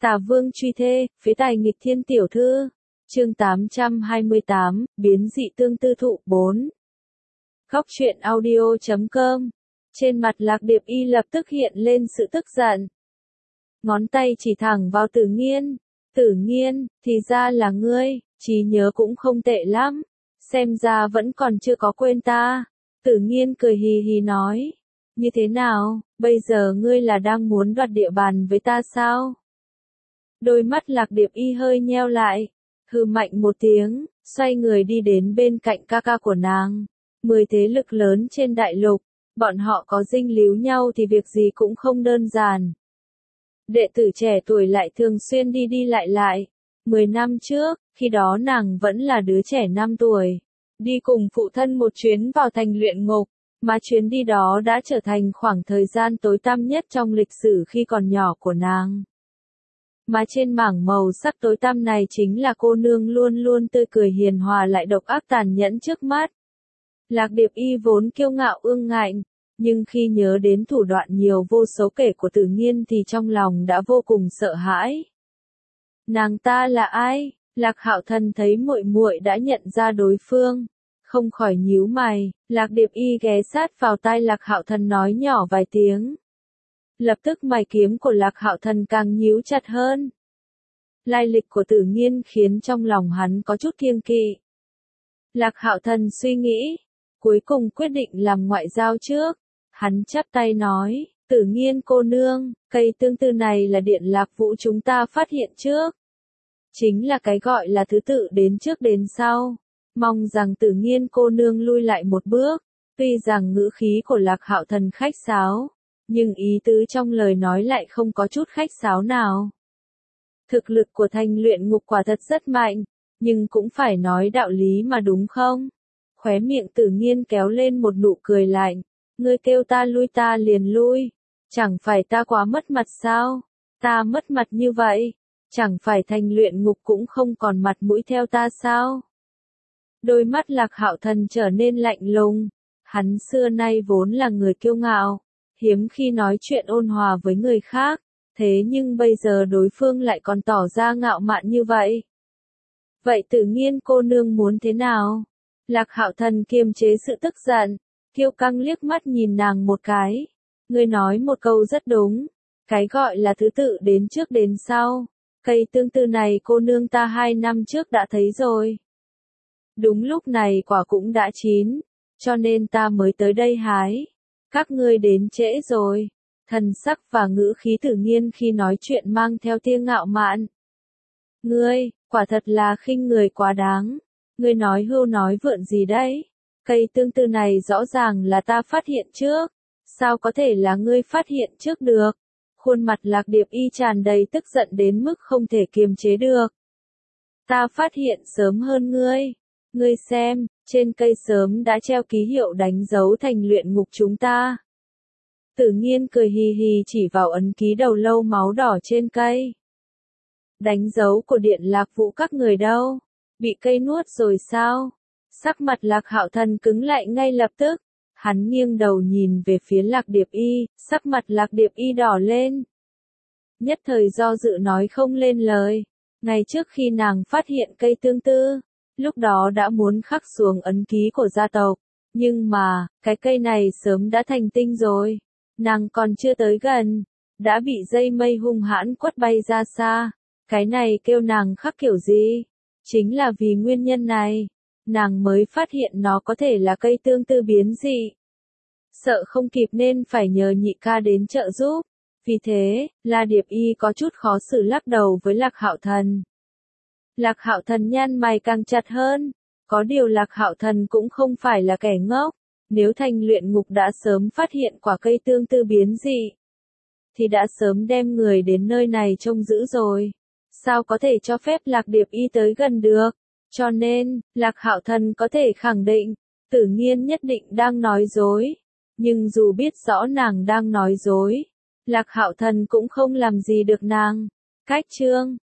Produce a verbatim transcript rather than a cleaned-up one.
Tà Vương truy thê, phế tài nghịch thiên tiểu thư. Chương tám trăm hai mươi tám, biến dị tương tư thụ bốn. Góc truyện audio chấm com. Trên mặt Lạc Điệp Y lập tức hiện lên sự tức giận. Ngón tay chỉ thẳng vào Tử Nghiên. Tử Nghiên, thì ra là ngươi, trí nhớ cũng không tệ lắm. Xem ra vẫn còn chưa có quên ta. Tử Nghiên cười hì hì nói. Như thế nào, bây giờ ngươi là đang muốn đoạt địa bàn với ta sao? Đôi mắt Lạc Điệp Y hơi nheo lại, hừ mạnh một tiếng, xoay người đi đến bên cạnh ca ca của nàng. Mười thế lực lớn trên đại lục, bọn họ có dinh líu nhau thì việc gì cũng không đơn giản. Đệ tử trẻ tuổi lại thường xuyên đi đi lại lại. Mười năm trước, khi đó nàng vẫn là đứa trẻ năm tuổi, đi cùng phụ thân một chuyến vào thành luyện ngục, mà chuyến đi đó đã trở thành khoảng thời gian tối tăm nhất trong lịch sử khi còn nhỏ của nàng. Mà trên mảng màu sắc tối tăm này chính là cô nương luôn luôn tươi cười hiền hòa lại độc ác tàn nhẫn trước mắt. Lạc Điệp Y vốn kiêu ngạo ương ngạnh, nhưng khi nhớ đến thủ đoạn nhiều vô số kể của Tử Nghiên thì trong lòng đã vô cùng sợ hãi. Nàng ta là ai? Lạc Hạo Thần thấy muội muội đã nhận ra đối phương, không khỏi nhíu mày. Lạc Điệp Y ghé sát vào tai Lạc Hạo Thần nói nhỏ vài tiếng. Lập tức mày kiếm của Lạc Hạo Thần càng nhíu chặt hơn. Lai lịch của Tử Nghiên khiến trong lòng hắn có chút kiêng kỵ. Lạc Hạo Thần suy nghĩ, cuối cùng quyết định làm ngoại giao trước. Hắn chắp tay nói, Tử Nghiên cô nương, cây tương tư này là Điện Lạc Vũ chúng ta phát hiện trước. Chính là cái gọi là thứ tự đến trước đến sau. Mong rằng Tử Nghiên cô nương lui lại một bước. Tuy rằng ngữ khí của Lạc Hạo Thần khách sáo, nhưng ý tứ trong lời nói lại không có chút khách sáo nào. Thực lực của thành luyện ngục quả thật rất mạnh, nhưng cũng phải nói đạo lý mà đúng không? Khóe miệng Tử Nghiên kéo lên một nụ cười lạnh. Ngươi kêu ta lui ta liền lui. Chẳng phải ta quá mất mặt sao? Ta mất mặt như vậy, chẳng phải thành luyện ngục cũng không còn mặt mũi theo ta sao? Đôi mắt Lạc Hạo Thần trở nên lạnh lùng. Hắn xưa nay vốn là người kiêu ngạo, hiếm khi nói chuyện ôn hòa với người khác, thế nhưng bây giờ đối phương lại còn tỏ ra ngạo mạn như vậy. Vậy Tử Nghiên cô nương muốn thế nào? Lạc Hạo Thần kiềm chế sự tức giận, kiêu căng liếc mắt nhìn nàng một cái. Ngươi nói một câu rất đúng, cái gọi là thứ tự đến trước đến sau. Cây tương tư này cô nương ta hai năm trước đã thấy rồi. Đúng lúc này quả cũng đã chín, cho nên ta mới tới đây hái. Các ngươi đến trễ rồi. Thần sắc và ngữ khí Tử Nghiên khi nói chuyện mang theo tia ngạo mạn. Ngươi, quả thật là khinh người quá đáng. Ngươi nói hưu nói vượn gì đấy? Cây tương tư này rõ ràng là ta phát hiện trước. Sao có thể là ngươi phát hiện trước được? Khuôn mặt Lạc Điệp Y tràn đầy tức giận đến mức không thể kiềm chế được. Ta phát hiện sớm hơn ngươi. Ngươi xem, trên cây sớm đã treo ký hiệu đánh dấu thành luyện ngục chúng ta. Tử Nghiên cười hì hì chỉ vào ấn ký đầu lâu máu đỏ trên cây. Đánh dấu của Điện Lạc Vũ các người đâu? Bị cây nuốt rồi sao? Sắc mặt Lạc Hạo Thần cứng lại ngay lập tức. Hắn nghiêng đầu nhìn về phía Lạc Điệp Y, sắc mặt Lạc Điệp Y đỏ lên. Nhất thời do dự nói không lên lời. Ngày trước khi nàng phát hiện cây tương tư, lúc đó đã muốn khắc xuống ấn ký của gia tộc. Nhưng mà, cái cây này sớm đã thành tinh rồi. Nàng còn chưa tới gần, đã bị dây mây hung hãn quất bay ra xa. Cái này kêu nàng khắc kiểu gì? Chính là vì nguyên nhân này, nàng mới phát hiện nó có thể là cây tương tư biến dị. Sợ không kịp nên phải nhờ nhị ca đến trợ giúp. Vì thế, La Điệp Y có chút khó xử lắc đầu với Lạc Hạo Thần. Lạc Hạo Thần nhăn mày càng chặt hơn. Có điều Lạc Hạo Thần cũng không phải là kẻ ngốc. Nếu thành luyện ngục đã sớm phát hiện quả cây tương tư biến dị, thì đã sớm đem người đến nơi này trông giữ rồi. Sao có thể cho phép Lạc Điệp Y tới gần được? Cho nên, Lạc Hạo Thần có thể khẳng định, Tử Nghiên nhất định đang nói dối. Nhưng dù biết rõ nàng đang nói dối, Lạc Hạo Thần cũng không làm gì được nàng. Cách chương